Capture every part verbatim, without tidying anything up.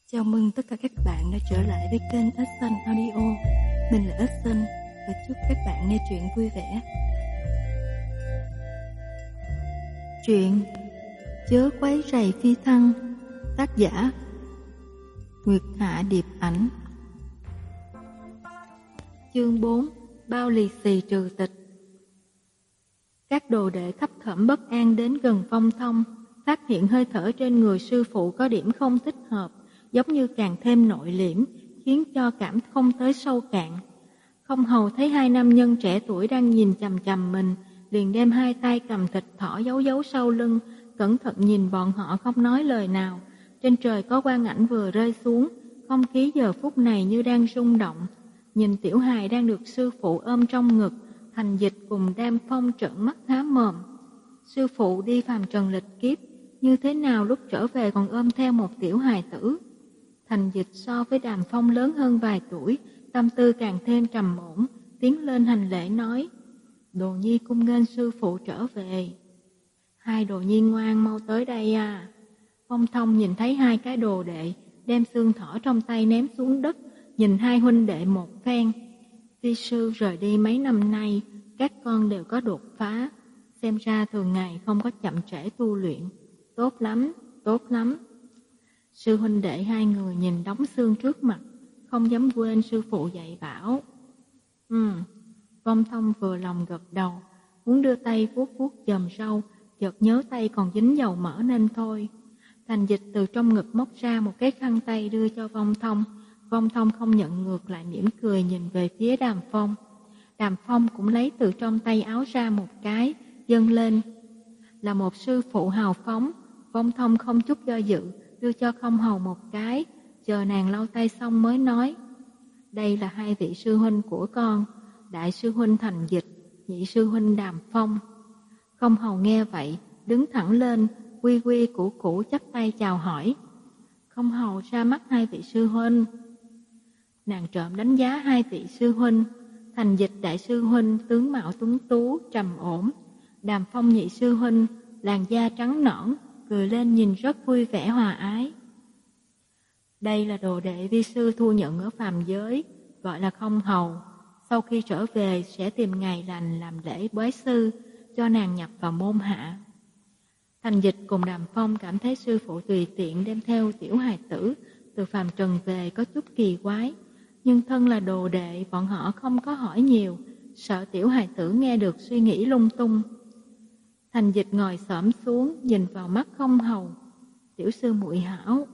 Chào mừng tất cả các bạn đã trở lại với kênh Ếch Xanh Audio. Mình là Ếch Xanh và chúc các bạn nghe truyện vui vẻ. Truyện Chớ quấy rầy phi thăng, tác giả Nguyệt Hạ Điệp Ảnh. Chương bốn. Bao lì xì trừ tịch. Các đồ đệ thấp thỏm bất an đến gần Phong Thông, phát hiện hơi thở trên người sư phụ có điểm không thích hợp, giống như càng thêm nội liễm, khiến cho cảm không tới sâu cạn. Không hầu thấy hai nam nhân trẻ tuổi đang nhìn chằm chằm mình, liền đem hai tay cầm thịt thỏ giấu giấu sau lưng, cẩn thận nhìn bọn họ không nói lời nào. Trên trời có quang ảnh vừa rơi xuống, không khí giờ phút này như đang rung động. Nhìn tiểu hài đang được sư phụ ôm trong ngực, Thành Dịch cùng Đam Phong trợn mắt há mồm. Sư phụ đi phàm trần lịch kiếp, như thế nào lúc trở về còn ôm theo một tiểu hài tử. Thành Dịch so với Đàm Phong lớn hơn vài tuổi, tâm tư càng thêm trầm ổn, tiến lên hành lễ nói: Đồ nhi cung nghênh sư phụ trở về. Hai đồ nhi ngoan mau tới đây à. Phong Thông nhìn thấy hai cái đồ đệ, đem xương thỏ trong tay ném xuống đất, nhìn hai huynh đệ một phen. Vi sư rời đi mấy năm nay, các con đều có đột phá, xem ra thường ngày không có chậm trễ tu luyện. Tốt lắm, tốt lắm. Sư huynh đệ hai người nhìn đống xương trước mặt, không dám quên sư phụ dạy bảo. Ừ, Phong Thông vừa lòng gật đầu, muốn đưa tay vuốt vuốt chòm râu, chợt nhớ tay còn dính dầu mỡ nên thôi. Thành Dịch từ trong ngực móc ra một cái khăn tay đưa cho Phong Thông. Phong Thông không nhận ngược lại, mỉm cười nhìn về phía Đàm Phong. Đàm Phong cũng lấy từ trong tay áo ra một cái, dâng lên. Là một sư phụ hào phóng. Phong Thông không chút do dự, đưa cho Không Hầu một cái, chờ nàng lau tay xong mới nói: Đây là hai vị sư huynh của con, đại sư huynh Thành Dịch, nhị sư huynh Đàm Phong. Không Hầu nghe vậy, đứng thẳng lên, quy quy củ củ chắp tay chào hỏi. Không Hầu ra mắt hai vị sư huynh. Nàng trộm đánh giá hai vị sư huynh. Thành Dịch đại sư huynh tướng mạo tuấn tú, trầm ổn. Đàm Phong nhị sư huynh, làn da trắng nõn, cười lên nhìn rất vui vẻ hòa ái. Đây là đồ đệ vi sư thu nhận ở phàm giới, gọi là Không Hầu. Sau khi trở về sẽ tìm ngày lành làm lễ bái sư, cho nàng nhập vào môn hạ. Thành Dịch cùng Đàm Phong cảm thấy sư phụ tùy tiện đem theo tiểu hài tử từ phàm trần về có chút kỳ quái, nhưng thân là đồ đệ bọn họ không có hỏi nhiều, sợ tiểu hài tử nghe được suy nghĩ lung tung. Thành Dịch ngồi xổm xuống nhìn vào mắt Không Hầu. Tiểu sư muội hảo.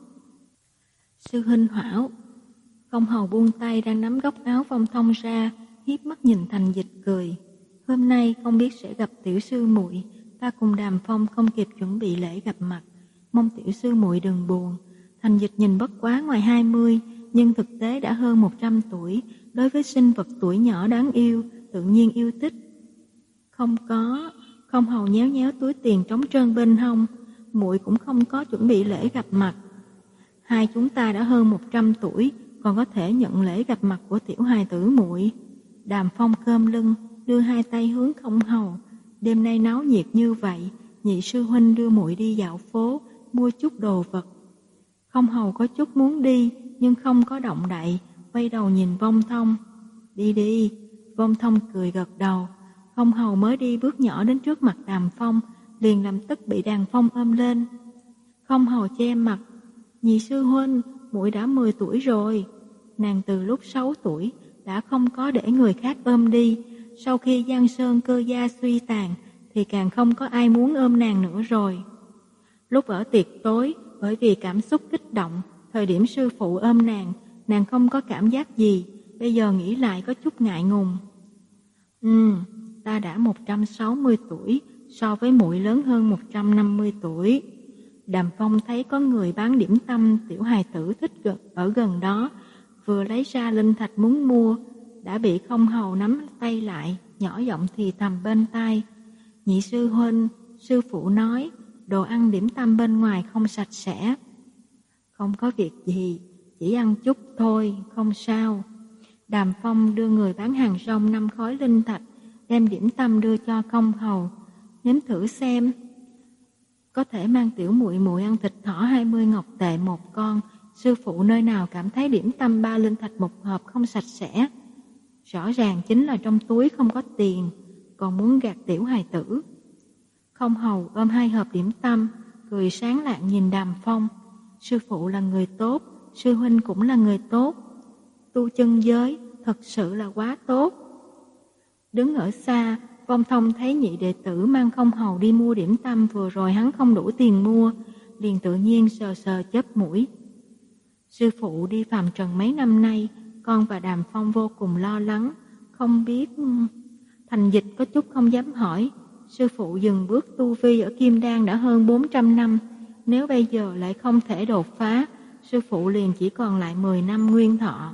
Sư huynh hảo. Không Hầu buông tay đang nắm góc áo Phong Thông ra, hiếp mắt nhìn Thành Dịch cười. Hôm nay không biết sẽ gặp tiểu sư muội, ta cùng Đàm Phong không kịp chuẩn bị lễ gặp mặt, mong tiểu sư muội đừng buồn. Thành Dịch nhìn bất quá ngoài hai mươi, nhưng thực tế đã hơn một trăm tuổi, đối với sinh vật tuổi nhỏ đáng yêu, tự nhiên yêu thích. Không có. Không Hầu nhéo nhéo túi tiền trống trơn bên hông, muội cũng không có chuẩn bị lễ gặp mặt. Hai chúng ta đã hơn một trăm tuổi, còn có thể nhận lễ gặp mặt của tiểu hài tử muội. Đàm Phong khom lưng, đưa hai tay hướng Không Hầu. Đêm nay náo nhiệt như vậy, nhị sư huynh đưa muội đi dạo phố, mua chút đồ vật. Không Hầu có chút muốn đi, nhưng không có động đậy, quay đầu nhìn Phong Thông. Đi đi. Phong Thông cười gật đầu. Không Hầu mới đi bước nhỏ đến trước mặt Đàm Phong, liền lập tức bị Đàm Phong ôm lên. Không Hầu che mặt. Nhị sư huynh, muội đã mười tuổi rồi. Nàng từ lúc sáu tuổi đã không có để người khác ôm đi, sau khi Giang Sơn cơ gia suy tàn thì càng không có ai muốn ôm nàng nữa rồi. Lúc ở tiệc tối, bởi vì cảm xúc kích động, thời điểm sư phụ ôm nàng, nàng không có cảm giác gì, bây giờ nghĩ lại có chút ngại ngùng. Ừ, ta đã một trăm sáu mươi tuổi, so với muội lớn hơn một trăm năm mươi tuổi. Đàm Phong thấy có người bán điểm tâm tiểu hài tử thích gần ở gần đó, vừa lấy ra linh thạch muốn mua, đã bị Không Hầu nắm tay lại, nhỏ giọng thì thầm bên tai. Nhị sư huynh, sư phụ nói, đồ ăn điểm tâm bên ngoài không sạch sẽ. Không có việc gì, chỉ ăn chút thôi, không sao. Đàm Phong đưa người bán hàng rong năm khối linh thạch, đem điểm tâm đưa cho Không Hầu. Nếm thử xem. Có thể mang tiểu muội muội ăn thịt thỏ hai mươi ngọc tệ một con, sư phụ nơi nào cảm thấy điểm tâm ba linh thạch một hộp không sạch sẽ. Rõ ràng chính là trong túi không có tiền, còn muốn gạt tiểu hài tử. Không hầu ôm hai hộp điểm tâm, cười sáng lạng nhìn Đàm Phong. Sư phụ là người tốt, sư huynh cũng là người tốt. Tu chân giới thật sự là quá tốt. Đứng ở xa, Phong Thông thấy nhị đệ tử mang không hầu đi mua điểm tâm vừa rồi hắn không đủ tiền mua, liền tự nhiên sờ sờ chớp mũi. Sư phụ đi phàm trần mấy năm nay, con và Đàm Phong vô cùng lo lắng, không biết... Thành Dịch có chút không dám hỏi. Sư phụ dừng bước tu vi ở Kim Đan đã hơn bốn trăm năm, nếu bây giờ lại không thể đột phá, sư phụ liền chỉ còn lại mười năm nguyên thọ.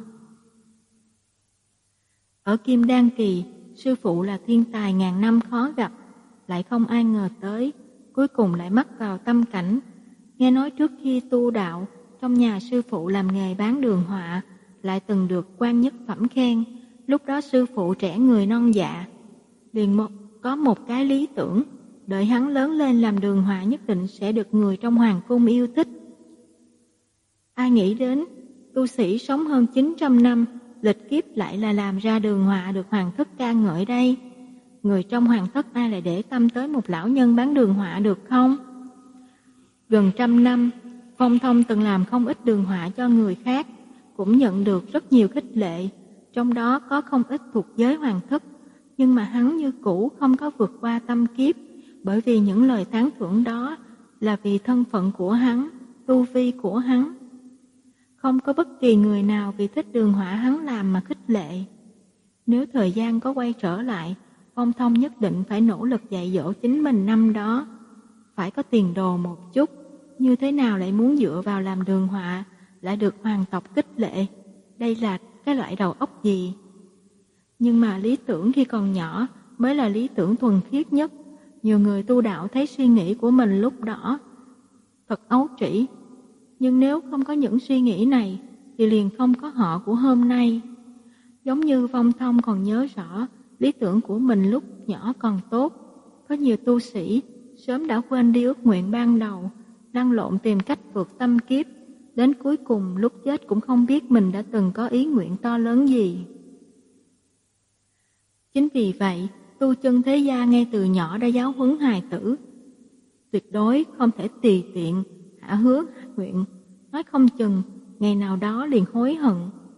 Ở Kim Đan kỳ, sư phụ là thiên tài ngàn năm khó gặp, lại không ai ngờ tới, cuối cùng lại mắc vào tâm cảnh. Nghe nói trước khi tu đạo, trong nhà sư phụ làm nghề bán đường họa, lại từng được quan nhất phẩm khen. Lúc đó sư phụ trẻ người non dạ, liền một, có một cái lý tưởng, đợi hắn lớn lên làm đường họa nhất định sẽ được người trong hoàng cung yêu thích. Ai nghĩ đến, tu sĩ sống hơn chín trăm năm, lịch kiếp lại là làm ra đường họa được hoàng thất ca ngợi đây. Người trong hoàng thất ai lại để tâm tới một lão nhân bán đường họa được không? Gần trăm năm, Phong Thông từng làm không ít đường họa cho người khác, cũng nhận được rất nhiều khích lệ, trong đó có không ít thuộc giới hoàng thất, nhưng mà hắn như cũ không có vượt qua tâm kiếp, bởi vì những lời tán thưởng đó là vì thân phận của hắn, tu vi của hắn. Không có bất kỳ người nào vì thích đường họa hắn làm mà khích lệ. Nếu thời gian có quay trở lại, Phong Thông nhất định phải nỗ lực dạy dỗ chính mình năm đó. Phải có tiền đồ một chút, như thế nào lại muốn dựa vào làm đường họa, lại được hoàng tộc khích lệ. Đây là cái loại đầu óc gì? Nhưng mà lý tưởng khi còn nhỏ mới là lý tưởng thuần khiết nhất. Nhiều người tu đạo thấy suy nghĩ của mình lúc đó thật ấu trĩ. Nhưng nếu không có những suy nghĩ này thì liền không có họ của hôm nay. Giống như Phong Thông còn nhớ rõ lý tưởng của mình lúc nhỏ còn tốt. Có nhiều tu sĩ sớm đã quên đi ước nguyện ban đầu, lăn lộn tìm cách vượt tâm kiếp. Đến cuối cùng lúc chết cũng không biết mình đã từng có ý nguyện to lớn gì. Chính vì vậy, tu chân thế gia ngay từ nhỏ đã giáo huấn hài tử. Tuyệt đối không thể tùy tiện, hạ hứa nguyện, nói không chừng, ngày nào đó liền hối hận.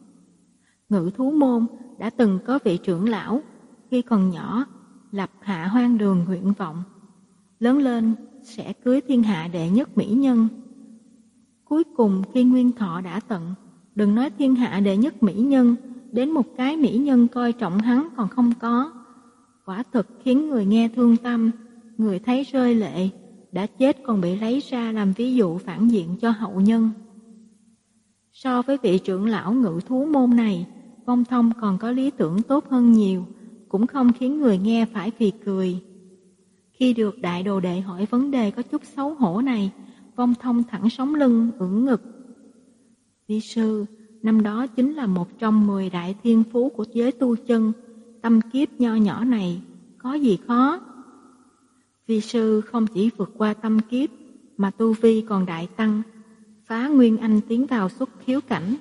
Ngự thú môn đã từng có vị trưởng lão, khi còn nhỏ, lập hạ hoang đường nguyện vọng. Lớn lên sẽ cưới thiên hạ đệ nhất mỹ nhân. Cuối cùng khi nguyên thọ đã tận, đừng nói thiên hạ đệ nhất mỹ nhân, đến một cái mỹ nhân coi trọng hắn còn không có. Quả thực khiến người nghe thương tâm, người thấy rơi lệ, đã chết còn bị lấy ra làm ví dụ phản diện cho hậu nhân. So với vị trưởng lão ngự thú môn này, Phong Thông còn có lý tưởng tốt hơn nhiều, cũng không khiến người nghe phải phì cười. Khi được đại đồ đệ hỏi vấn đề có chút xấu hổ này, Phong Thông thẳng sống lưng, ưỡn ngực. Vi sư, năm đó chính là một trong mười đại thiên phú của giới tu chân, tâm kiếp nho nhỏ này, có gì khó? Vi sư không chỉ vượt qua tâm kiếp, mà tu vi còn đại tăng, phá nguyên anh tiến vào xuất khiếu cảnh.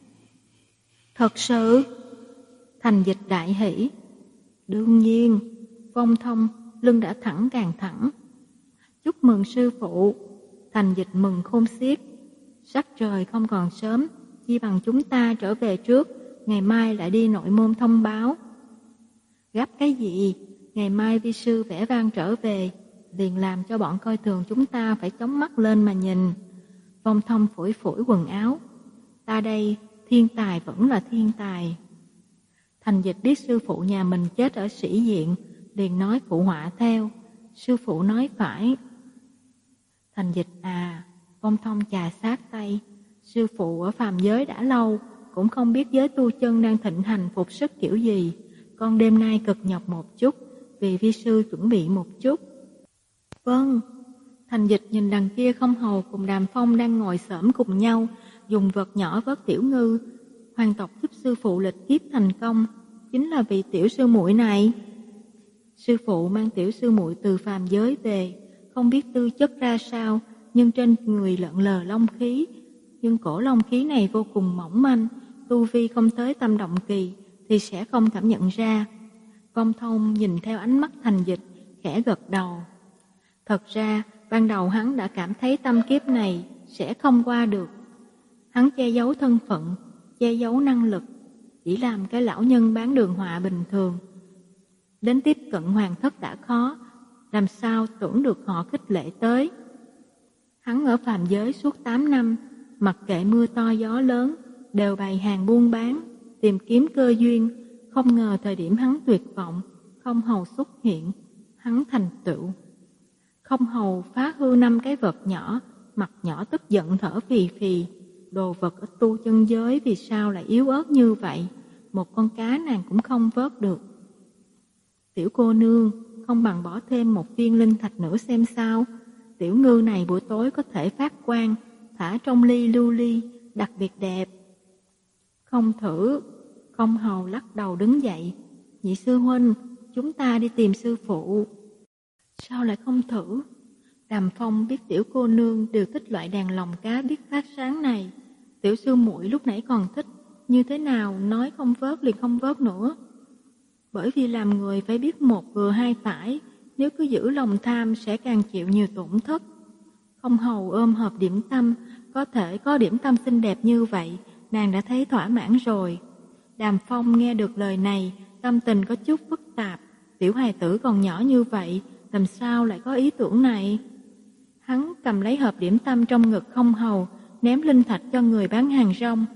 Thật sự? Thành Dịch đại hỷ. Đương nhiên, Phong Thông lưng đã thẳng càng thẳng. Chúc mừng sư phụ. Thành Dịch mừng khôn xiết. Sắc trời không còn sớm, chi bằng chúng ta trở về trước, ngày mai lại đi nội môn thông báo. Gấp cái gì? Ngày mai vi sư vẽ vang trở về, liền làm cho bọn coi thường chúng ta phải chống mắt lên mà nhìn. Phong Thông phủi phủi quần áo. Ta đây, thiên tài vẫn là thiên tài. Thành Dịch biết sư phụ nhà mình chết ở sĩ diện, liền nói phụ họa theo. Sư phụ nói phải. Thành Dịch à, Phong Thông chà sát tay. Sư phụ ở phàm giới đã lâu, cũng không biết giới tu chân đang thịnh hành phục sức kiểu gì. Con đêm nay cực nhọc một chút, vì vi sư chuẩn bị một chút. Vâng. Thành Dịch nhìn đằng kia không hầu cùng Đàm Phong đang ngồi xổm cùng nhau, dùng vật nhỏ vớt tiểu ngư. Hoàng tộc giúp sư phụ lịch kiếp thành công, chính là vị tiểu sư muội này. Sư phụ mang tiểu sư muội từ phàm giới về, không biết tư chất ra sao, nhưng trên người lợn lờ long khí, nhưng cổ long khí này vô cùng mỏng manh, tu vi không tới tâm động kỳ thì sẽ không cảm nhận ra. Vong Thông nhìn theo ánh mắt Thành Dịch, khẽ gật đầu. Thật ra, ban đầu hắn đã cảm thấy tâm kiếp này sẽ không qua được. Hắn che giấu thân phận, che giấu năng lực, chỉ làm cái lão nhân bán đường họa bình thường. Đến tiếp cận hoàng thất đã khó, làm sao tưởng được họ khích lệ tới. Hắn ở phàm giới suốt tám năm, mặc kệ mưa to gió lớn, đều bày hàng buôn bán, tìm kiếm cơ duyên. Không ngờ thời điểm hắn tuyệt vọng, Không Hầu xuất hiện, hắn thành tựu. Không Hầu phá hư năm cái vật nhỏ, mặt nhỏ tức giận thở phì phì. Đồ vật ở tu chân giới vì sao lại yếu ớt như vậy, một con cá nàng cũng không vớt được. Tiểu cô nương, không bằng bỏ thêm một viên linh thạch nữa xem sao. Tiểu ngư này buổi tối có thể phát quang, thả trong ly lưu ly, đặc biệt đẹp. Không thử. Không Hầu lắc đầu đứng dậy. Nhị sư huynh, chúng ta đi tìm sư phụ. Sao lại không thử? Đàm Phong biết tiểu cô nương đều thích loại đàn lồng cá biết phát sáng này. Tiểu sư muội lúc nãy còn thích, như thế nào nói không vớt liền không vớt nữa. Bởi vì làm người phải biết một vừa hai phải, nếu cứ giữ lòng tham sẽ càng chịu nhiều tổn thất. Không Hầu ôm hộp điểm tâm, có thể có điểm tâm xinh đẹp như vậy, nàng đã thấy thỏa mãn rồi. Đàm Phong nghe được lời này, tâm tình có chút phức tạp. Tiểu hài tử còn nhỏ như vậy, làm sao lại có ý tưởng này? Hắn cầm lấy hộp điểm tâm trong ngực Không Hầu, ném linh thạch cho người bán hàng rong.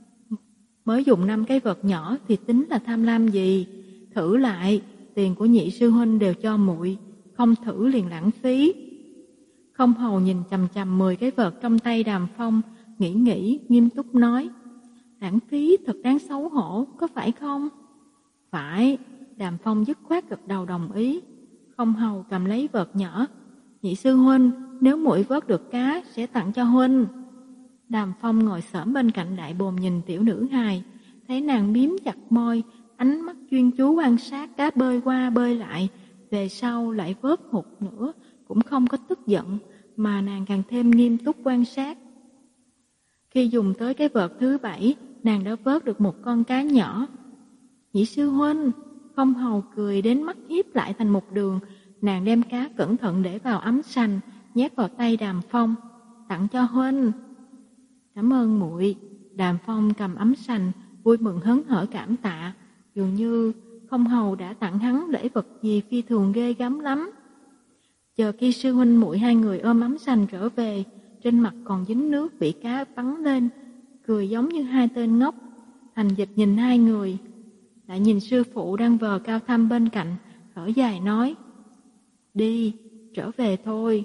Mới dùng năm cái vật nhỏ thì tính là tham lam gì? Thử lại, tiền của nhị sư huynh đều cho muội, không thử liền lãng phí. Không Hầu nhìn chằm chằm mười cái vật trong tay Đàm Phong, nghĩ nghĩ, nghiêm túc nói. Lãng phí thật đáng xấu hổ, có phải không? Phải, Đàm Phong dứt khoát gật đầu đồng ý. Không Hầu cầm lấy vật nhỏ. Nhị sư huynh, nếu muội vớt được cá sẽ tặng cho huynh. Đàm Phong ngồi xổm bên cạnh đại bồn nhìn tiểu nữ hài, thấy nàng miếm chặt môi, ánh mắt chuyên chú quan sát cá bơi qua bơi lại, về sau lại vớt hụt nữa, cũng không có tức giận, mà nàng càng thêm nghiêm túc quan sát. Khi dùng tới cái vợt thứ bảy, nàng đã vớt được một con cá nhỏ. Nhị sư huynh, Không Hầu cười đến mắt hiếp lại thành một đường, nàng đem cá cẩn thận để vào ấm sành, nhét vào tay Đàm Phong, tặng cho huynh. Cảm ơn muội. Đàm Phong cầm ấm sành, vui mừng hớn hở cảm tạ, dường như Không Hầu đã tặng hắn lễ vật gì phi thường ghê gớm lắm. Chờ khi sư huynh muội hai người ôm ấm sành trở về, trên mặt còn dính nước bị cá bắn lên, cười giống như hai tên ngốc. Thành Dịch nhìn hai người, lại nhìn sư phụ đang vờ Cao Thâm bên cạnh, thở dài nói: Đi, trở về thôi.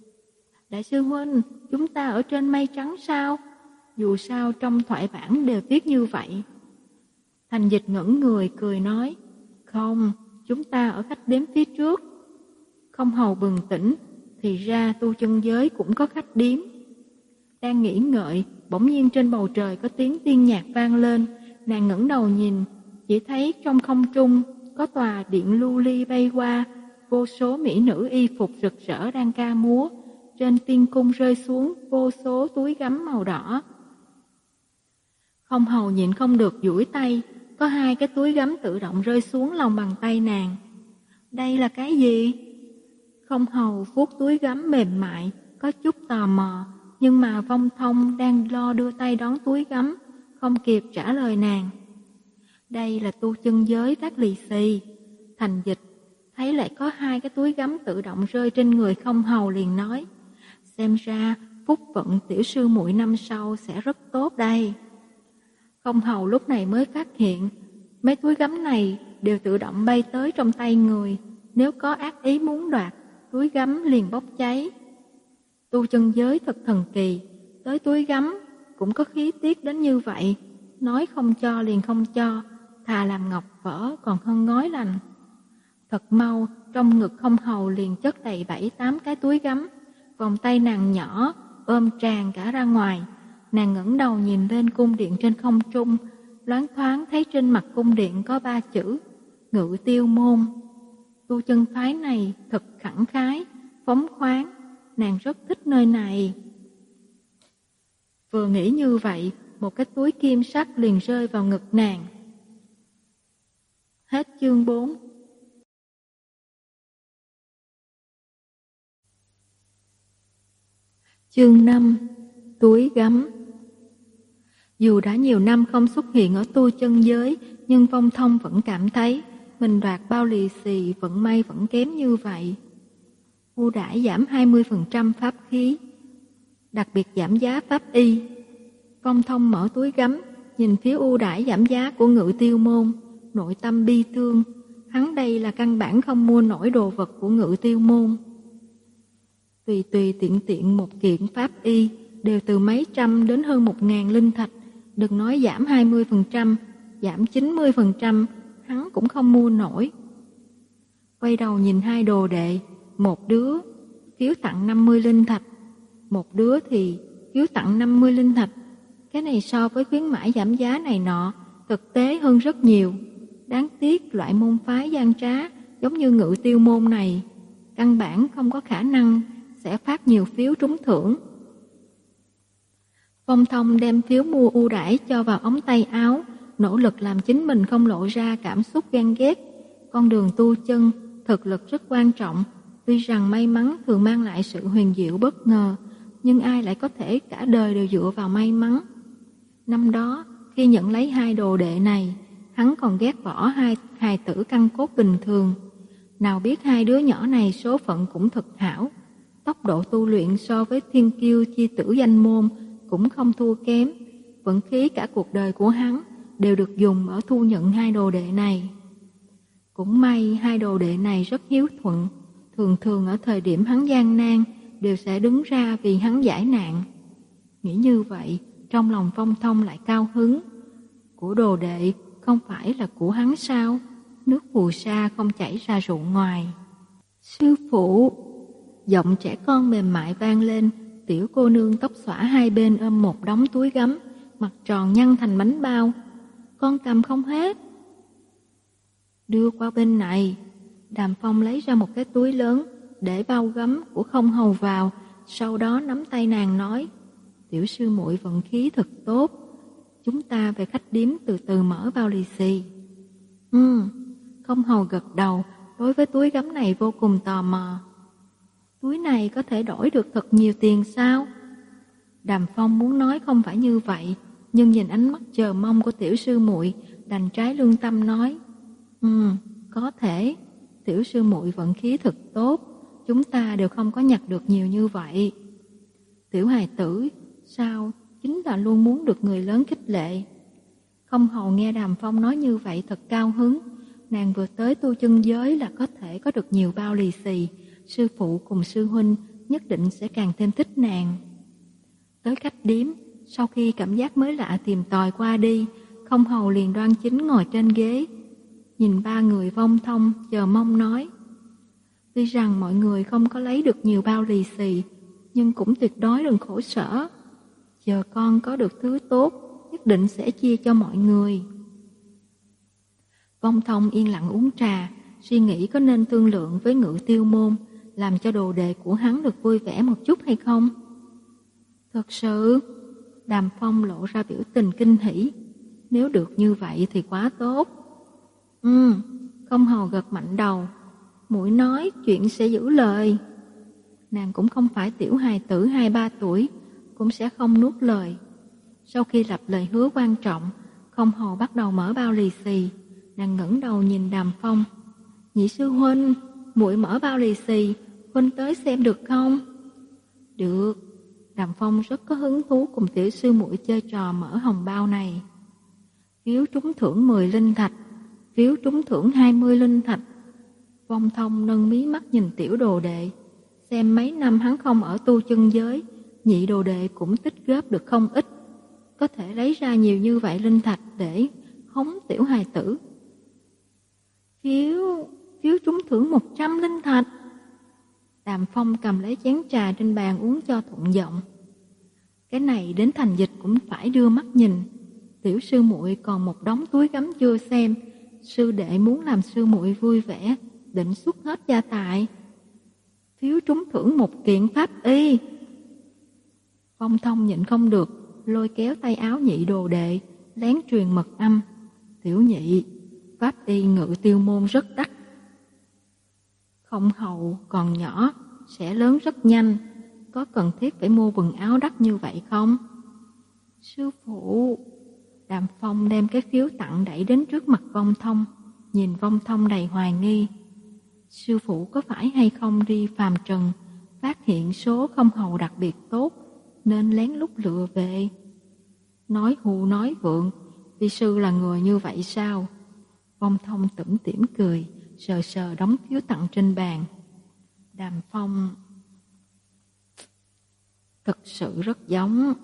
Đại sư huynh, chúng ta ở trên mây trắng sao? Dù sao trong thoại bản đều viết như vậy. Thành Dịch ngẩng người cười nói: Không, chúng ta ở khách điếm phía trước. Không Hầu bừng tỉnh, thì ra tu chân giới cũng có khách điếm. Đang nghĩ ngợi, bỗng nhiên trên bầu trời có tiếng tiên nhạc vang lên. Nàng ngẩng đầu nhìn, chỉ thấy trong không trung có tòa điện lưu ly bay qua, vô số mỹ nữ y phục rực rỡ đang ca múa. Trên tiên cung rơi xuống vô số túi gấm màu đỏ. Không Hầu nhịn không được duỗi tay, có hai cái túi gấm tự động rơi xuống lòng bàn tay nàng. Đây là cái gì? Không Hầu vuốt túi gấm mềm mại, có chút tò mò, nhưng mà Vong Thông đang lo đưa tay đón túi gấm, không kịp trả lời nàng. Đây là tu chân giới phát lì xì. Thành Dịch thấy lại có hai cái túi gấm tự động rơi trên người Không Hầu liền nói: Xem ra phúc vận tiểu sư muội năm sau sẽ rất tốt đây. Không Hầu lúc này mới phát hiện, mấy túi gấm này đều tự động bay tới trong tay người, nếu có ác ý muốn đoạt, túi gấm liền bốc cháy. Tu chân giới thật thần kỳ, tới túi gấm cũng có khí tiết đến như vậy, nói không cho liền không cho, thà làm ngọc vỡ còn hơn ngói lành. Thật mau, trong ngực Không Hầu liền chất đầy bảy tám cái túi gấm, vòng tay nàng nhỏ, ôm tràn cả ra ngoài. Nàng ngẩng đầu nhìn lên cung điện trên không trung, loáng thoáng thấy trên mặt cung điện có ba chữ: Ngự Tiêu Môn. Tu chân phái này thật khẳng khái, phóng khoáng, nàng rất thích nơi này. Vừa nghĩ như vậy, một cái túi kim sắt liền rơi vào ngực nàng. Hết chương bốn. Chương năm. Túi gấm. Dù đã nhiều năm không xuất hiện ở tu chân giới, nhưng Vong Thông vẫn cảm thấy mình đoạt bao lì xì vận may vẫn kém như vậy. Ưu đãi giảm hai mươi phần trăm pháp khí, đặc biệt giảm giá pháp y. Vong Thông mở túi gấm, nhìn phía ưu đãi giảm giá của Ngự Tiêu Môn, nội tâm bi thương. Hắn đây là căn bản không mua nổi đồ vật của Ngự Tiêu Môn. Tùy tùy tiện tiện một kiện pháp y đều từ mấy trăm đến hơn một ngàn linh thạch. Đừng nói giảm hai mươi phần trăm, giảm chín mươi phần trăm, hắn cũng không mua nổi. Quay đầu nhìn hai đồ đệ, một đứa phiếu tặng năm mươi linh thạch, một đứa thì phiếu tặng năm mươi linh thạch. Cái này so với khuyến mãi giảm giá này nọ, thực tế hơn rất nhiều. Đáng tiếc loại môn phái gian trá giống như Ngự Tiêu Môn này, căn bản không có khả năng sẽ phát nhiều phiếu trúng thưởng. Vong Thông đem phiếu mua ưu đãi cho vào ống tay áo, nỗ lực làm chính mình không lộ ra cảm xúc ghen ghét. Con đường tu chân, thực lực rất quan trọng. Tuy rằng may mắn thường mang lại sự huyền diệu bất ngờ, nhưng ai lại có thể cả đời đều dựa vào may mắn. Năm đó, khi nhận lấy hai đồ đệ này, hắn còn ghét bỏ hai hài tử căn cốt bình thường. Nào biết hai đứa nhỏ này số phận cũng thật hảo. Tốc độ tu luyện so với thiên kiêu chi tử danh môn cũng không thua kém. Vận khí cả cuộc đời của hắn đều được dùng ở thu nhận hai đồ đệ này. Cũng may hai đồ đệ này rất hiếu thuận, thường thường ở thời điểm hắn gian nan đều sẽ đứng ra vì hắn giải nạn. Nghĩ như vậy, trong lòng Vong Thông lại cao hứng. Của đồ đệ không phải là của hắn sao? Nước phù sa không chảy ra ruộng ngoài. Sư phụ! Giọng trẻ con mềm mại vang lên. Tiểu cô nương tóc xõa hai bên ôm một đống túi gấm, mặt tròn nhăn thành bánh bao. Con cầm không hết. Đưa qua bên này. Đàm Phong lấy ra một cái túi lớn, để bao gấm của Không Hầu vào, sau đó nắm tay nàng nói: Tiểu sư muội vận khí thật tốt, chúng ta về khách điếm từ từ mở bao lì xì. Ừ, Không Hầu gật đầu, đối với túi gấm này vô cùng tò mò. Túi này có thể đổi được thật nhiều tiền sao? Đàm Phong muốn nói không phải như vậy, nhưng nhìn ánh mắt chờ mong của tiểu sư muội, đành trái lương tâm nói: Ừ, có thể. Tiểu sư muội vận khí thật tốt, chúng ta đều không có nhặt được nhiều như vậy. Tiểu hài tử, sao chính là luôn muốn được người lớn khích lệ. Không Hầu nghe Đàm Phong nói như vậy thật cao hứng. Nàng vừa tới tu chân giới là có thể có được nhiều bao lì xì, sư phụ cùng sư huynh nhất định sẽ càng thêm thích nàng. Tới khách điếm, sau khi cảm giác mới lạ tìm tòi qua đi, Không Hầu liền đoan chính ngồi trên ghế, nhìn ba người Vong Thông chờ mong nói: Tuy rằng mọi người không có lấy được nhiều bao lì xì, nhưng cũng tuyệt đối đừng khổ sở. Chờ con có được thứ tốt, nhất định sẽ chia cho mọi người. Vong Thông yên lặng uống trà, suy nghĩ có nên thương lượng với Ngự Tiêu Môn, làm cho đồ đệ của hắn được vui vẻ một chút hay không. Thật sự, Đàm Phong lộ ra biểu tình kinh hỉ. Nếu được như vậy thì quá tốt. Ừ, Không Hầu gật mạnh đầu. Muội nói chuyện sẽ giữ lời. Nàng cũng không phải tiểu hài tử hai ba tuổi, cũng sẽ không nuốt lời. Sau khi lập lời hứa quan trọng, Không Hầu bắt đầu mở bao lì xì. Nàng ngẩng đầu nhìn Đàm Phong: Nhị sư huynh, muội mở bao lì xì, huynh tới xem được không? Được. Đàm Phong rất có hứng thú cùng tiểu sư muội chơi trò mở hồng bao này. Phiếu trúng thưởng mười linh thạch, phiếu trúng thưởng hai mươi linh thạch. Vong Thông nâng mí mắt nhìn tiểu đồ đệ, xem mấy năm hắn không ở tu chân giới, nhị đồ đệ cũng tích góp được không ít, có thể lấy ra nhiều như vậy linh thạch để hống tiểu hài tử. Phiếu, phiếu trúng thưởng một trăm linh thạch. Đàm Phong cầm lấy chén trà trên bàn uống cho thuận giọng. Cái này đến thành dịch cũng phải đưa mắt nhìn. Tiểu sư muội còn một đống túi gấm chưa xem, sư đệ muốn làm sư muội vui vẻ, định xuất hết gia tài. Phiếu trúng thưởng một kiện pháp y. Vong Thông nhịn không được, lôi kéo tay áo nhị đồ đệ, lén truyền mật âm. Tiểu nhị, pháp y ngự tiêu môn rất đắt. Không hầu còn nhỏ, sẽ lớn rất nhanh. Có cần thiết phải mua quần áo đắt như vậy không? Sư phụ. Đàm Phong đem cái phiếu tặng đẩy đến trước mặt Vong Thông, nhìn Vong Thông đầy hoài nghi. Sư phụ có phải hay không đi phàm trần, phát hiện số không hầu đặc biệt tốt, nên lén lút lựa về? Nói hù nói vượng, vi sư là người như vậy sao? Vong Thông tủm tỉm cười, sờ sờ đóng phiếu tặng trên bàn. Đàm Phong thực sự rất giống.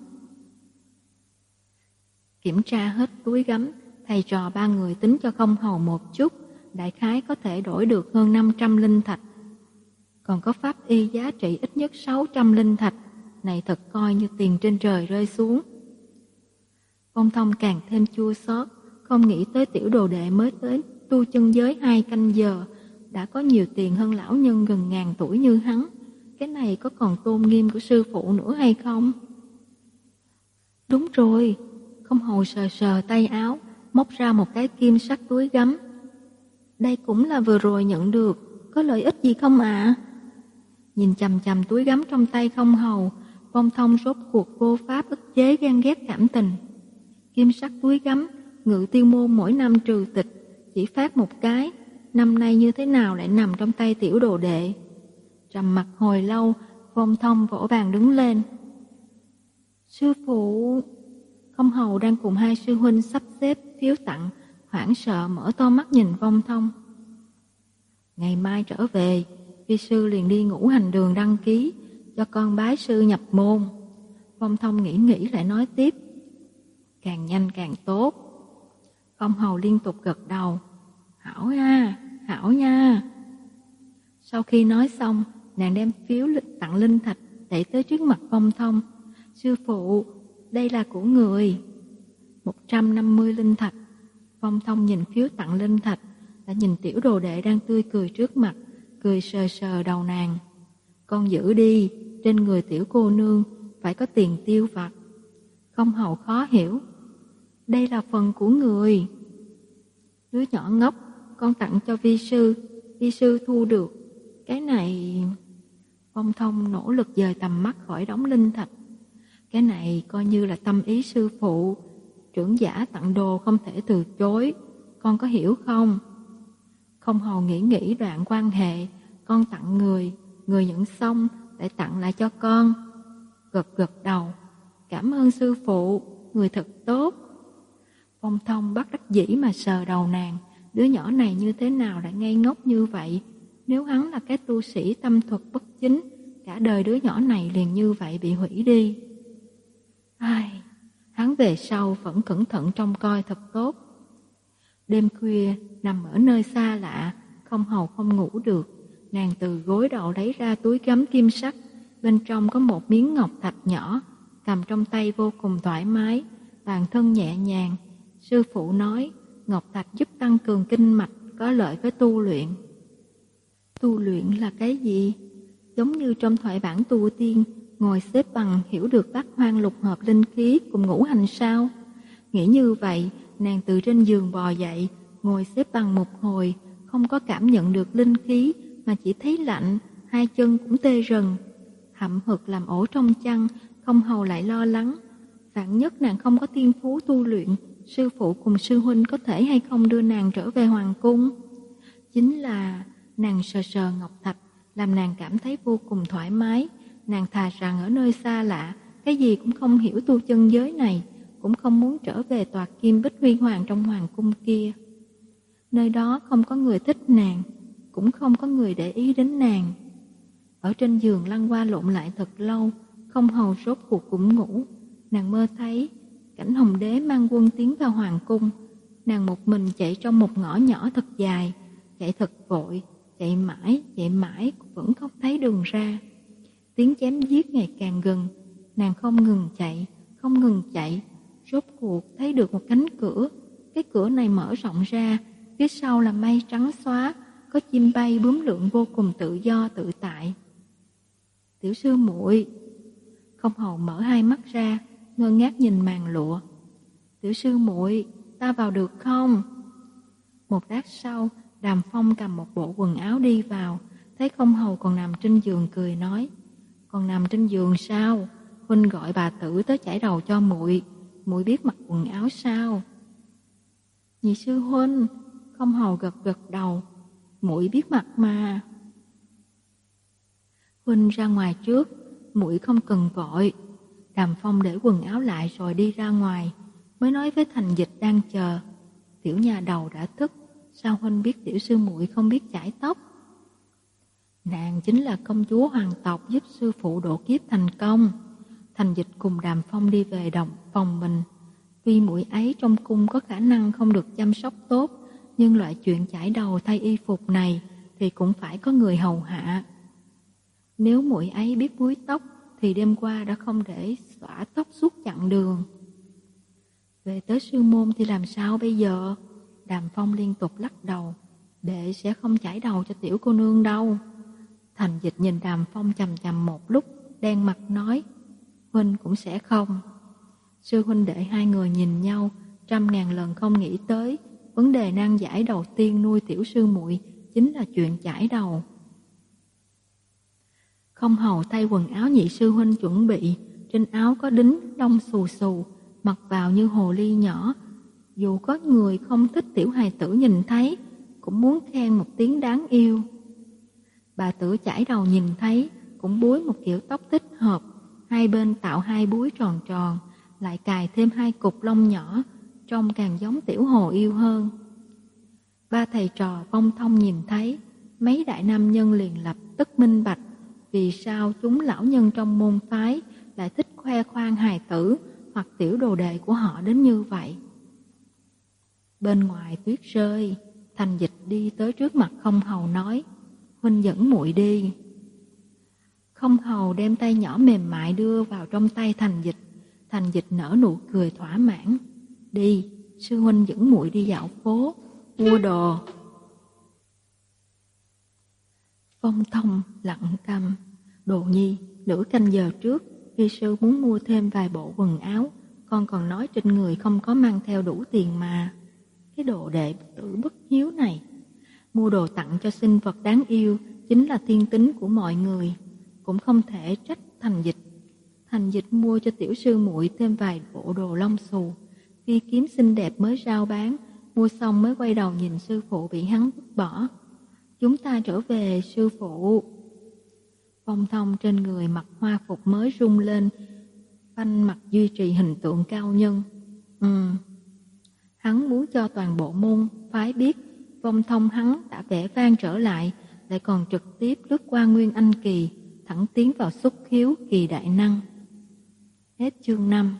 Kiểm tra hết túi gấm, thầy trò ba người tính cho không hầu một chút, đại khái có thể đổi được hơn năm trăm linh thạch. Còn có pháp y giá trị ít nhất sáu trăm linh thạch, này thật coi như tiền trên trời rơi xuống. Vong Thông càng thêm chua xót, không nghĩ tới tiểu đồ đệ mới tới tu chân giới hai canh giờ, đã có nhiều tiền hơn lão nhân gần ngàn tuổi như hắn. Cái này có còn tôn nghiêm của sư phụ nữa hay không? Đúng rồi, không hầu sờ sờ tay áo, móc ra một cái kim sắt túi gấm. Đây cũng là vừa rồi nhận được, có lợi ích gì không ạ? À? Nhìn chằm chằm túi gấm trong tay không hầu, Vong Thông rốt cuộc vô pháp ức chế ghen ghét cảm tình. Kim sắt túi gấm, Ngự Tiêu môn mỗi năm trừ tịch, chỉ phát một cái, năm nay như thế nào lại nằm trong tay tiểu đồ đệ? Trầm mặt hồi lâu, Vong Thông vỗ bàn đứng lên. Sư phụ. Không hầu đang cùng hai sư huynh sắp xếp phiếu tặng, hoảng sợ mở to mắt nhìn Vong Thông. Ngày mai trở về, vi sư liền đi Ngũ Hành Đường đăng ký, cho con bái sư nhập môn. Vong Thông nghĩ nghĩ lại nói tiếp. Càng nhanh càng tốt. Không hầu liên tục gật đầu. Hảo nha, hảo nha. Sau khi nói xong, nàng đem phiếu tặng linh thạch đẩy tới trước mặt Vong Thông. Sư phụ, đây là của người. Một trăm năm mươi linh thạch. Vong Thông nhìn phiếu tặng linh thạch, đã nhìn tiểu đồ đệ đang tươi cười trước mặt, cười sờ sờ đầu nàng. Con giữ đi, trên người tiểu cô nương phải có tiền tiêu vặt. Không hầu khó hiểu. Đây là phần của người. Đứa nhỏ ngốc, con tặng cho vi sư, vi sư thu được. Cái này... Vong Thông nỗ lực dời tầm mắt khỏi đống linh thạch. Cái này coi như là tâm ý sư phụ. Trưởng giả tặng đồ không thể từ chối. Con có hiểu không? Không hầu nghĩ nghĩ đoạn quan hệ. Con tặng người, người nhận xong lại tặng lại cho con. Gật gật đầu. Cảm ơn sư phụ, người thật tốt. Vong Thông bắt đắc dĩ mà sờ đầu nàng. Đứa nhỏ này như thế nào lại ngây ngốc như vậy? Nếu hắn là cái tu sĩ tâm thuật bất chính, cả đời đứa nhỏ này liền như vậy bị hủy đi. Ai, hắn về sau vẫn cẩn thận trông coi thật tốt. Đêm khuya, nằm ở nơi xa lạ, không hầu không ngủ được. Nàng từ gối đầu lấy ra túi gấm kim sắt, bên trong có một miếng ngọc thạch nhỏ, cầm trong tay vô cùng thoải mái, toàn thân nhẹ nhàng. Sư phụ nói, ngọc thạch giúp tăng cường kinh mạch, có lợi với tu luyện. Tu luyện là cái gì? Giống như trong thoại bản tu tiên, ngồi xếp bằng hiểu được bát hoang lục hợp linh khí cùng ngũ hành sao? Nghĩ như vậy, nàng từ trên giường bò dậy, ngồi xếp bằng một hồi, không có cảm nhận được linh khí, mà chỉ thấy lạnh, hai chân cũng tê rần. Hậm hực làm ổ trong chăn, không hầu lại lo lắng. Vạn nhất nàng không có tiên phú tu luyện, sư phụ cùng sư huynh có thể hay không đưa nàng trở về hoàng cung? Chính là nàng sờ sờ ngọc thạch, làm nàng cảm thấy vô cùng thoải mái. Nàng thà rằng ở nơi xa lạ, cái gì cũng không hiểu tu chân giới này, cũng không muốn trở về tòa kim bích huy hoàng trong hoàng cung kia. Nơi đó không có người thích nàng, cũng không có người để ý đến nàng. Ở trên giường lăn qua lộn lại thật lâu, không hầu rốt cuộc cũng ngủ. Nàng mơ thấy cảnh Hồng Đế mang quân tiến vào hoàng cung. Nàng một mình chạy trong một ngõ nhỏ thật dài, chạy thật vội, chạy mãi, chạy mãi vẫn không thấy đường ra. Tiếng chém giết ngày càng gần, nàng không ngừng chạy, không ngừng chạy. Rốt cuộc thấy được một cánh cửa, cái cửa này mở rộng ra, phía sau là mây trắng xóa, có chim bay bướm lượn vô cùng tự do tự tại. Tiểu sư muội. Không hầu mở hai mắt ra, ngơ ngác nhìn màn lụa. Tiểu sư muội, ta vào được không? Một lát sau, Đàm Phong cầm một bộ quần áo đi vào, thấy Không Hầu còn nằm trên giường cười nói: Còn nằm trên giường sao? Huynh gọi bà tử tới chải đầu cho muội, muội biết mặc quần áo sao? Nhị sư huynh, Không Hầu gật gật đầu, muội biết mặc mà. Huynh ra ngoài trước, muội không cần vội. Đàm Phong để quần áo lại rồi đi ra ngoài, mới nói với Thành Dịch đang chờ: Tiểu nhà đầu đã thức, sao huynh biết tiểu sư muội không biết chải tóc? Nàng chính là công chúa hoàng tộc giúp sư phụ độ kiếp thành công. Thành Dịch cùng Đàm Phong đi về đồng phòng mình. Tuy muội ấy trong cung có khả năng không được chăm sóc tốt, nhưng loại chuyện chải đầu thay y phục này thì cũng phải có người hầu hạ. Nếu muội ấy biết búi tóc thì đêm qua đã không để xõa tóc suốt chặng đường. Về tới sư môn thì làm sao bây giờ? Đàm Phong liên tục lắc đầu. Đệ sẽ không chải đầu cho tiểu cô nương đâu. Thành Dịch nhìn Đàm Phong chằm chằm một lúc, đen mặt nói: Huynh cũng sẽ không. Sư huynh đệ hai người nhìn nhau, trăm ngàn lần không nghĩ tới vấn đề nan giải đầu tiên nuôi tiểu sư muội chính là chuyện chải đầu. Không Hầu thay quần áo nhị sư huynh chuẩn bị, trên áo có đính lông xù xù, mặc vào như hồ ly nhỏ. Dù có người không thích tiểu hài tử nhìn thấy, cũng muốn khen một tiếng đáng yêu. Bà tử chải đầu nhìn thấy, cũng búi một kiểu tóc thích hợp, hai bên tạo hai búi tròn tròn, lại cài thêm hai cục lông nhỏ, trông càng giống tiểu hồ yêu hơn. Ba thầy trò Phong Thông nhìn thấy, mấy đại nam nhân liền lập tức minh bạch vì sao chúng lão nhân trong môn phái lại thích khoe khoang hài tử hoặc tiểu đồ đệ của họ đến như vậy. Bên ngoài tuyết rơi, Thành Dịch đi tới trước mặt Không Hầu nói: Huynh dẫn muội đi. Không Hầu đem tay nhỏ mềm mại đưa vào trong tay Thành Dịch. Thành Dịch nở nụ cười thỏa mãn: Đi, sư huynh dẫn muội đi dạo phố, mua đồ. Phong Thông lặng câm: Đồ nhi, nửa canh giờ trước, vi sư muốn mua thêm vài bộ quần áo, con còn nói trên người không có mang theo đủ tiền mà. Cái đồ đệ tử bất hiếu này. Mua đồ tặng cho sinh vật đáng yêu chính là thiên tính của mọi người, cũng không thể trách Thành Dịch. Thành Dịch mua cho tiểu sư muội thêm vài bộ đồ lông xù, phi kiếm xinh đẹp mới rao bán, mua xong mới quay đầu nhìn sư phụ bị hắn vứt bỏ. Chúng ta trở về, sư phụ. Phong Thông trên người mặc hoa phục mới rung lên, phanh mặt duy trì hình tượng cao nhân. Ừ, hắn muốn cho toàn bộ môn phái biết Phong Thông hắn đã vẻ vang trở lại, lại còn trực tiếp lướt qua Nguyên Anh kỳ, thẳng tiến vào xúc khiếu kỳ đại năng. Hết chương năm.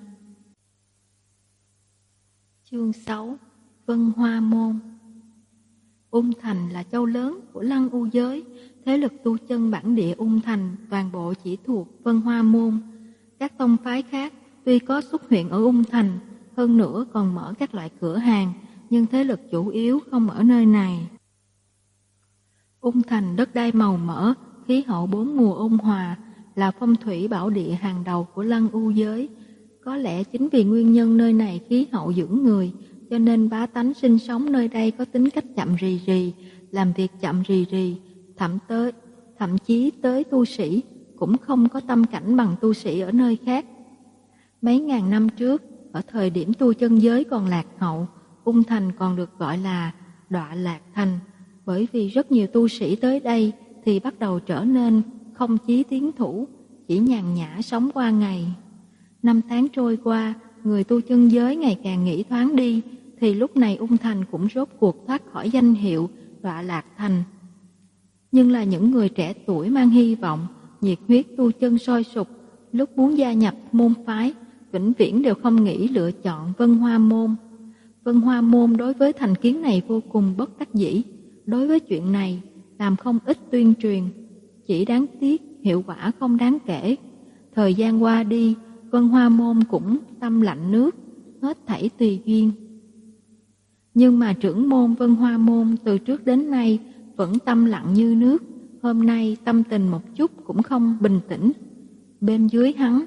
Chương sáu. Vân Hoa Môn. Ung Thành là châu lớn của Lăng U giới, thế lực tu chân bản địa Ung Thành toàn bộ chỉ thuộc Vân Hoa Môn. Các tông phái khác tuy có xuất hiện ở Ung Thành, hơn nữa còn mở các loại cửa hàng, nhưng thế lực chủ yếu không ở nơi này. Ung Thành đất đai màu mỡ, khí hậu bốn mùa ôn hòa, là phong thủy bảo địa hàng đầu của Lăng U giới. Có lẽ chính vì nguyên nhân nơi này khí hậu dưỡng người, cho nên bá tánh sinh sống nơi đây có tính cách chậm rì rì, làm việc chậm rì rì, thậm tới, thậm chí tới tu sĩ cũng không có tâm cảnh bằng tu sĩ ở nơi khác. Mấy ngàn năm trước, ở thời điểm tu chân giới còn lạc hậu, Ung Thành còn được gọi là Đọa Lạc Thành, bởi vì rất nhiều tu sĩ tới đây thì bắt đầu trở nên không chí tiến thủ, chỉ nhàn nhã sống qua ngày. Năm tháng trôi qua, người tu chân giới ngày càng nghĩ thoáng đi, thì lúc này Ung Thành cũng rốt cuộc thoát khỏi danh hiệu Đọa Lạc Thành. Nhưng là những người trẻ tuổi mang hy vọng, nhiệt huyết tu chân sôi sục, lúc muốn gia nhập môn phái, vĩnh viễn đều không nghĩ lựa chọn Vân Hoa Môn. Vân Hoa Môn đối với thành kiến này vô cùng bất đắc dĩ. Đối với chuyện này, làm không ít tuyên truyền, chỉ đáng tiếc hiệu quả không đáng kể. Thời gian qua đi, Vân Hoa Môn cũng tâm lạnh nước, hết thảy tùy duyên. Nhưng mà trưởng môn Vân Hoa Môn từ trước đến nay vẫn tâm lặng như nước, hôm nay tâm tình một chút cũng không bình tĩnh. Bên dưới hắn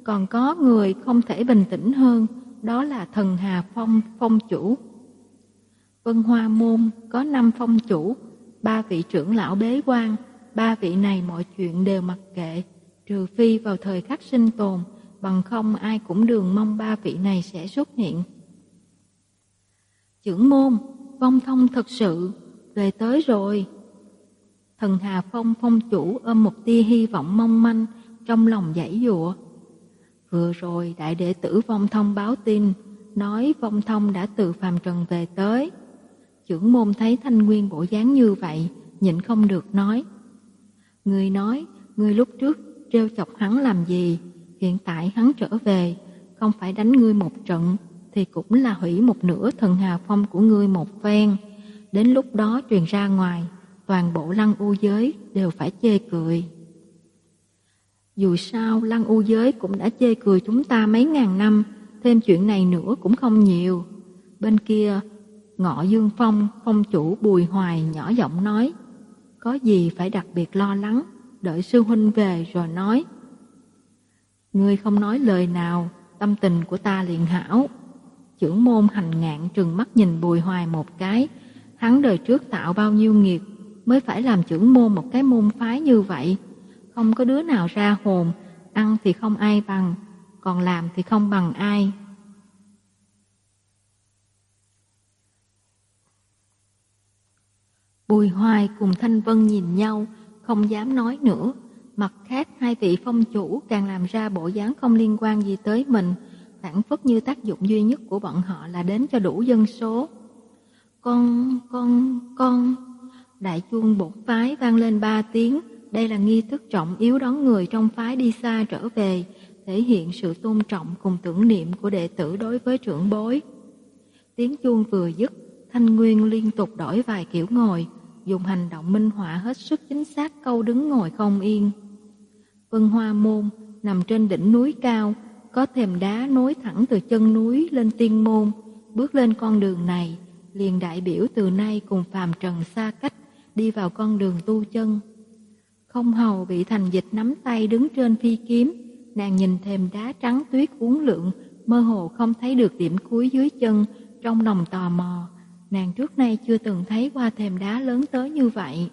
còn có người không thể bình tĩnh hơn, đó là thần Hà Phong phong chủ. Vân Hoa môn có năm phong chủ, ba vị trưởng lão bế quan, ba vị này mọi chuyện đều mặc kệ, trừ phi vào thời khắc sinh tồn, bằng không ai cũng đừng mong ba vị này sẽ xuất hiện. Trưởng môn, Vong Thông thật sự về tới rồi. Thần Hà Phong phong chủ ôm một tia hy vọng mong manh, trong lòng giãy giụa. Vừa rồi đại đệ tử Vong Thông báo tin, nói Vong Thông đã từ phàm trần về tới. Trưởng môn thấy Thanh Nguyên bộ dáng như vậy, nhịn không được nói. Người nói, người lúc trước trêu chọc hắn làm gì, hiện tại hắn trở về, không phải đánh ngươi một trận, thì cũng là hủy một nửa thần Hà Phong của ngươi một phen. Đến lúc đó truyền ra ngoài, toàn bộ Lăng U giới đều phải chê cười. Dù sao Lăng U giới cũng đã chê cười chúng ta mấy ngàn năm, thêm chuyện này nữa cũng không nhiều. Bên kia Ngọ Dương Phong phong chủ Bùi Hoài nhỏ giọng nói, có gì phải đặc biệt lo lắng, đợi sư huynh về rồi nói. Ngươi không nói lời nào, tâm tình của ta liền hảo. Trưởng môn hành ngạn trừng mắt nhìn Bùi Hoài một cái, hắn đời trước tạo bao nhiêu nghiệp mới phải làm trưởng môn một cái môn phái như vậy. Không có đứa nào ra hồn, ăn thì không ai bằng, còn làm thì không bằng ai. Bùi Hoài cùng Thanh Vân nhìn nhau, không dám nói nữa. Mặt khác hai vị phong chủ càng làm ra bộ dáng không liên quan gì tới mình, phản phất như tác dụng duy nhất của bọn họ là đến cho đủ dân số. Con, con, con... Đại chuông bổn phái vang lên ba tiếng, đây là nghi thức trọng yếu đón người trong phái đi xa trở về, thể hiện sự tôn trọng cùng tưởng niệm của đệ tử đối với trưởng bối. Tiếng chuông vừa dứt, Thanh Nguyên liên tục đổi vài kiểu ngồi, dùng hành động minh họa hết sức chính xác câu đứng ngồi không yên. Vân Hoa môn nằm trên đỉnh núi cao, có thềm đá nối thẳng từ chân núi lên tiên môn. Bước lên con đường này, liền đại biểu từ nay cùng phàm trần xa cách, đi vào con đường tu chân. Không hầu bị Thành Dịch nắm tay đứng trên phi kiếm, nàng nhìn thềm đá trắng tuyết uốn lượn, mơ hồ không thấy được điểm cuối dưới chân, trong lòng tò mò. Nàng trước nay chưa từng thấy qua thềm đá lớn tới như vậy.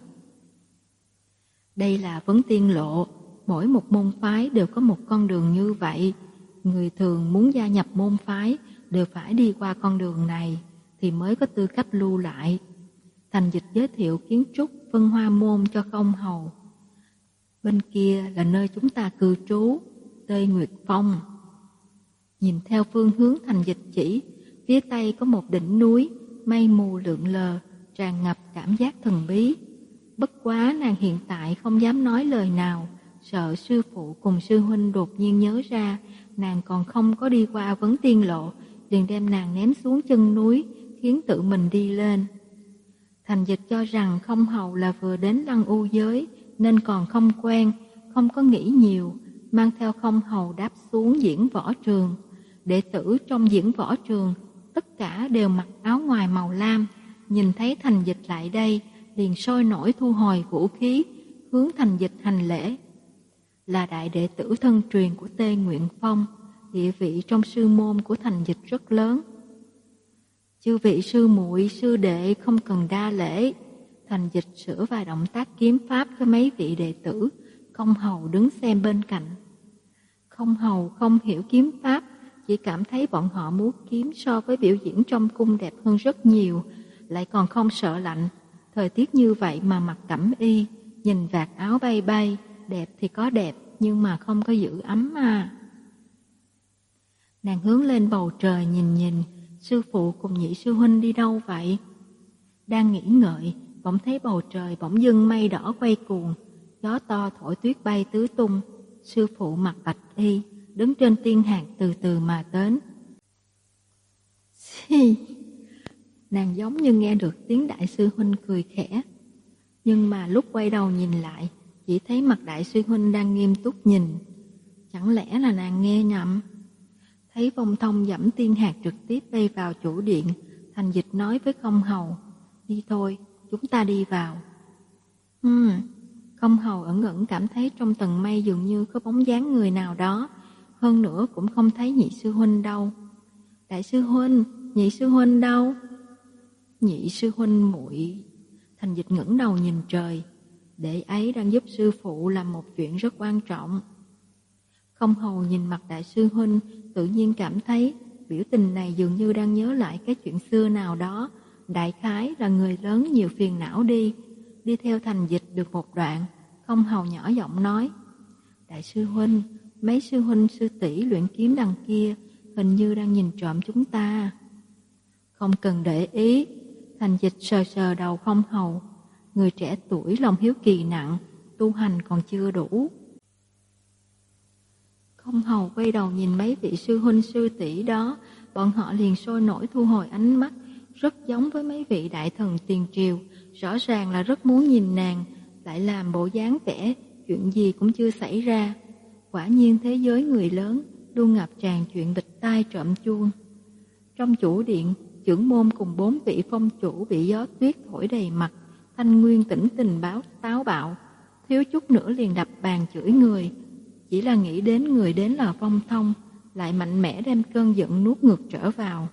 Đây là Vấn Tiên Lộ, mỗi một môn phái đều có một con đường như vậy. Người thường muốn gia nhập môn phái đều phải đi qua con đường này thì mới có tư cách lưu lại. Thành Dịch giới thiệu kiến trúc Vân Hoa môn cho Không hầu. Bên kia là nơi chúng ta cư trú, Tây Nguyệt Phong. Nhìn theo phương hướng Thành Dịch chỉ, phía tây có một đỉnh núi, mây mù lượn lờ, tràn ngập cảm giác thần bí. Bất quá nàng hiện tại không dám nói lời nào, sợ sư phụ cùng sư huynh đột nhiên nhớ ra nàng còn không có đi qua Vấn Tiên Lộ, liền đem nàng ném xuống chân núi, khiến tự mình đi lên. Thành Dịch cho rằng Không hầu là vừa đến Lăng U giới nên còn không quen, không có nghĩ nhiều, mang theo Không hầu đáp xuống diễn võ trường. Đệ tử trong diễn võ trường tất cả đều mặc áo ngoài màu lam, nhìn thấy Thành Dịch lại đây, liền sôi nổi thu hồi vũ khí, hướng Thành Dịch hành lễ. Là đại đệ tử thân truyền của Tê Nguyện Phong, địa vị trong sư môn của Thành Dịch rất lớn. Chư vị sư muội, sư đệ không cần đa lễ. Thành Dịch sửa vài động tác kiếm pháp cho mấy vị đệ tử, Không hầu đứng xem bên cạnh. Không hầu không hiểu kiếm pháp, chỉ cảm thấy bọn họ múa kiếm so với biểu diễn trong cung đẹp hơn rất nhiều, lại còn không sợ lạnh. Thời tiết như vậy mà mặc cẩm y, nhìn vạt áo bay bay, đẹp thì có đẹp nhưng mà không có giữ ấm mà. Nàng hướng lên bầu trời nhìn nhìn, sư phụ cùng nhị sư huynh đi đâu vậy? Đang nghĩ ngợi, bỗng thấy bầu trời bỗng dưng mây đỏ quay cuồng, gió to thổi tuyết bay tứ tung. Sư phụ mặc bạch y, đứng trên tiên hạc từ từ mà đến. Xì! Nàng giống như nghe được tiếng đại sư huynh cười khẽ. Nhưng mà lúc quay đầu nhìn lại, chỉ thấy mặt đại sư huynh đang nghiêm túc nhìn. Chẳng lẽ là nàng nghe nhầm? Thấy Vong Thông dẫm tiên hạc trực tiếp bay vào chủ điện, Thành Dịch nói với Không hầu, đi thôi, chúng ta đi vào. Hmm. Không hầu ẩn ẩn cảm thấy trong tầng mây dường như có bóng dáng người nào đó, Hơn nữa cũng không thấy nhị sư huynh đâu. Đại sư huynh, nhị sư huynh đâu? Nhị sư huynh muội. Thành Dịch ngẩng đầu nhìn trời. Đệ ấy đang giúp sư phụ làm một chuyện rất quan trọng. Không Hầu nhìn mặt đại sư huynh, tự nhiên cảm thấy biểu tình này dường như đang nhớ lại cái chuyện xưa nào đó. Đại khái là người lớn nhiều phiền não đi. Đi theo Thành Dịch được một đoạn, Không Hầu nhỏ giọng nói: Đại sư huynh, mấy sư huynh sư tỷ luyện kiếm đằng kia hình như đang nhìn trộm chúng ta. Không cần để ý. Thành Dịch sờ sờ đầu Không Hầu. Người trẻ tuổi lòng hiếu kỳ nặng, tu hành còn chưa đủ. Không Hầu quay đầu nhìn mấy vị sư huynh sư tỷ đó, bọn họ liền sôi nổi thu hồi ánh mắt, rất giống với mấy vị đại thần tiền triều, rõ ràng là rất muốn nhìn nàng, lại làm bộ dáng vẻ chuyện gì cũng chưa xảy ra. Quả nhiên thế giới người lớn luôn ngập tràn chuyện bịch tai trộm chuông. Trong chủ điện, trưởng môn cùng bốn vị phong chủ bị gió tuyết thổi đầy mặt. Thanh Nguyên tỉnh tình báo táo bạo, thiếu chút nữa liền đập bàn chửi người. Chỉ là nghĩ đến người đến là Phong Thông, lại mạnh mẽ đem cơn giận nuốt ngược trở vào.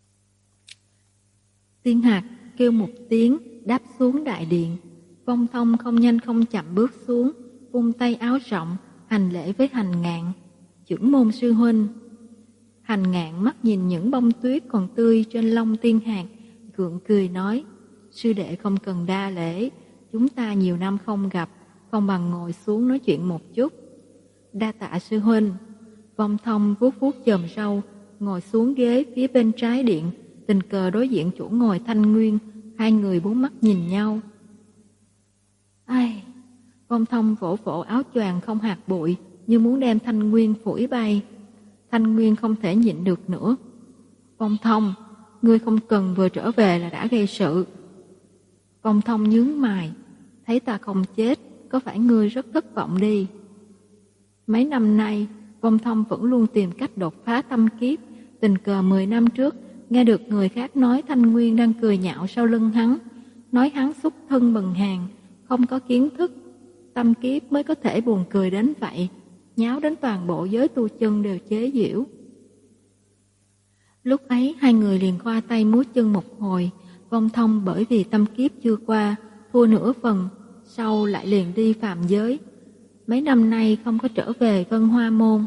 Tiên Hạc kêu một tiếng, đáp xuống đại điện. Phong Thông không nhanh không chậm bước xuống, vung tay áo rộng, hành lễ với Hành Ngạn. Trưởng môn sư huynh. Hành Ngạn mắt nhìn những bông tuyết còn tươi trên lông Tiên Hạc, gượng cười nói: Sư đệ không cần đa lễ, chúng ta nhiều năm không gặp, không bằng ngồi xuống nói chuyện một chút. Đa tạ sư huynh. Phong Thông vuốt vuốt chòm râu, ngồi xuống ghế phía bên trái điện, tình cờ đối diện chỗ ngồi Thanh Nguyên, hai người bốn mắt nhìn nhau. Ai? Phong Thông vỗ vỗ áo choàng không hạt bụi, như muốn đem Thanh Nguyên phủi bay. Thanh Nguyên không thể nhịn được nữa. Phong Thông, ngươi không cần vừa trở về là đã gây sự. Phong Thông nhướng mày, thấy ta không chết, có phải ngươi rất thất vọng đi? Mấy năm nay, Phong Thông vẫn luôn tìm cách đột phá tâm kiếp. Tình cờ mười năm trước, nghe được người khác nói Thanh Nguyên đang cười nhạo sau lưng hắn, nói hắn xuất thân bần hàn, không có kiến thức, tâm kiếp mới có thể buồn cười đến vậy, nháo đến toàn bộ giới tu chân đều chế giễu. Lúc ấy hai người liền khoa tay múa chân một hồi. Phong Thông bởi vì tâm kiếp chưa qua, thua nửa phần, sau lại liền đi phàm giới. Mấy năm nay không có trở về Vân Hoa Môn.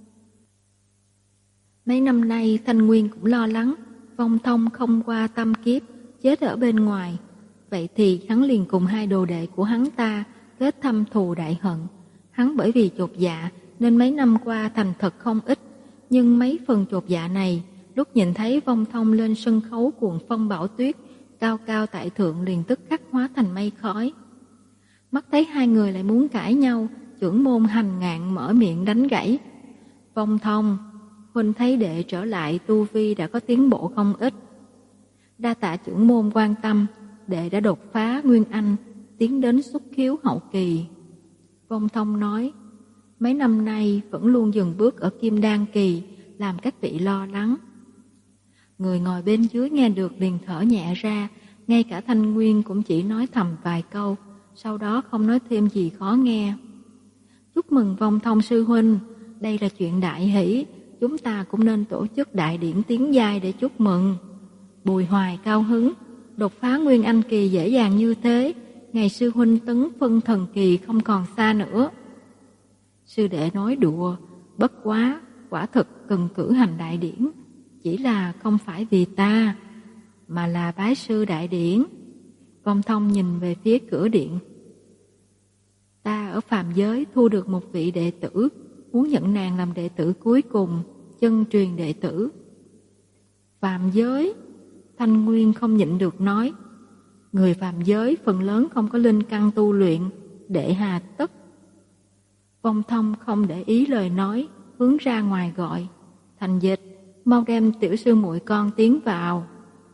Mấy năm nay Thanh Nguyên cũng lo lắng Phong Thông không qua tâm kiếp, chết ở bên ngoài. Vậy thì hắn liền cùng hai đồ đệ của hắn ta kết thâm thù đại hận. Hắn bởi vì chột dạ nên mấy năm qua thành thật không ít, nhưng mấy phần chột dạ này lúc nhìn thấy Phong Thông lên sân khấu cuồng phong bão tuyết, cao cao tại thượng liền tức khắc hóa thành mây khói. Mắt thấy hai người lại muốn cãi nhau, trưởng môn Hành Ngạn mở miệng đánh gãy. Phong Thông, huynh thấy đệ trở lại tu vi đã có tiến bộ không ít. Đa tạ trưởng môn quan tâm, đệ đã đột phá Nguyên Anh, tiến đến xuất khiếu hậu kỳ. Phong Thông nói, mấy năm nay vẫn luôn dừng bước ở Kim Đan kỳ, làm các vị lo lắng. Người ngồi bên dưới nghe được liền thở nhẹ ra, ngay cả Thanh Nguyên cũng chỉ nói thầm vài câu, sau đó không nói thêm gì khó nghe. Chúc mừng Phong Thông sư huynh, đây là chuyện đại hỷ, chúng ta cũng nên tổ chức đại điển tiến giai để chúc mừng. Bùi Hoài cao hứng, đột phá Nguyên Anh kỳ dễ dàng như thế, ngày sư huynh tấn phân thần kỳ không còn xa nữa. Sư đệ nói đùa, bất quá, quả thực cần cử hành đại điển, chỉ là không phải vì ta, mà là bái sư đại điển. Phong Thông nhìn về phía cửa điện. Ta ở phàm giới thu được một vị đệ tử, muốn nhận nàng làm đệ tử cuối cùng, chân truyền đệ tử. Phàm giới? Thanh Nguyên không nhịn được nói, người phàm giới phần lớn không có linh căn tu luyện, đệ hà tất. Phong Thông không để ý lời nói, hướng ra ngoài gọi, Thành Dịch, mau đem tiểu sư muội con tiến vào.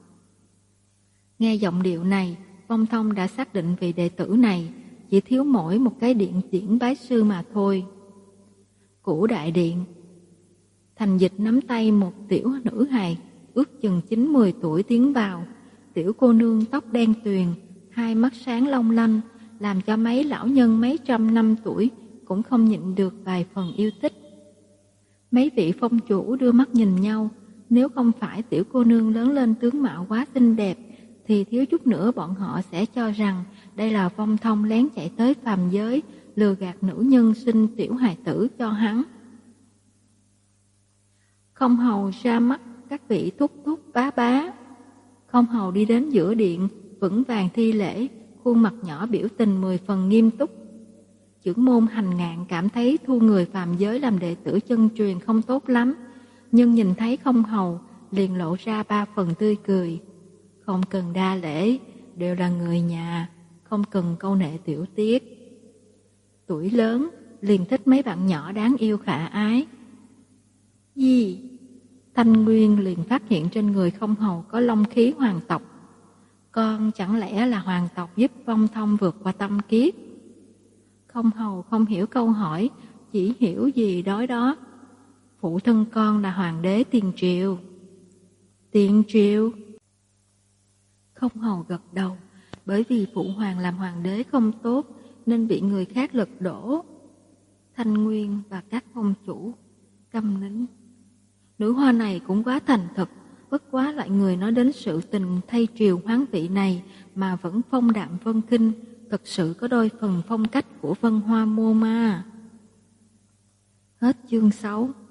Nghe giọng điệu này, Phong Thông đã xác định vị đệ tử này chỉ thiếu mỗi một cái điện tiễn bái sư mà thôi. Cửu đại điện. Thành Dịch nắm tay một tiểu nữ hài ước chừng chín mười tuổi tiến vào. Tiểu cô nương tóc đen tuyền, hai mắt sáng long lanh, làm cho mấy lão nhân mấy trăm năm tuổi cũng không nhịn được vài phần yêu thích. Mấy vị phong chủ đưa mắt nhìn nhau, nếu không phải tiểu cô nương lớn lên tướng mạo quá xinh đẹp, thì thiếu chút nữa bọn họ sẽ cho rằng đây là Phong Thông lén chạy tới phàm giới, lừa gạt nữ nhân sinh tiểu hài tử cho hắn. Không hầu ra mắt các vị thúc thúc bá bá. Không hầu đi đến giữa điện, vững vàng thi lễ, khuôn mặt nhỏ biểu tình mười phần nghiêm túc. Chưởng môn Hành Ngạn cảm thấy thu người phàm giới làm đệ tử chân truyền không tốt lắm, nhưng nhìn thấy không hầu, liền lộ ra ba phần tươi cười. Không cần đa lễ, đều là người nhà, không cần câu nệ tiểu tiết. Tuổi lớn, liền thích mấy bạn nhỏ đáng yêu khả ái. Gì? Thanh Nguyên liền phát hiện trên người không hầu có long khí hoàng tộc. Con chẳng lẽ là hoàng tộc giúp Phong Thông vượt qua tâm kiếp? Không hầu không hiểu câu hỏi, chỉ hiểu gì đó đó. Phụ thân con là hoàng đế tiền triều. Tiền triều? Không hầu gật đầu, bởi vì phụ hoàng làm hoàng đế không tốt nên bị người khác lật đổ. Thanh Nguyên và các phong chủ câm nín. Nữ hoa này cũng quá thành thật, bất quá lại người nói đến sự tình thay triều hoán vị này mà vẫn phong đạm vân kinh, thật sự có đôi phần phong cách của Vân Hoa Mô Ma. Hết chương sáu.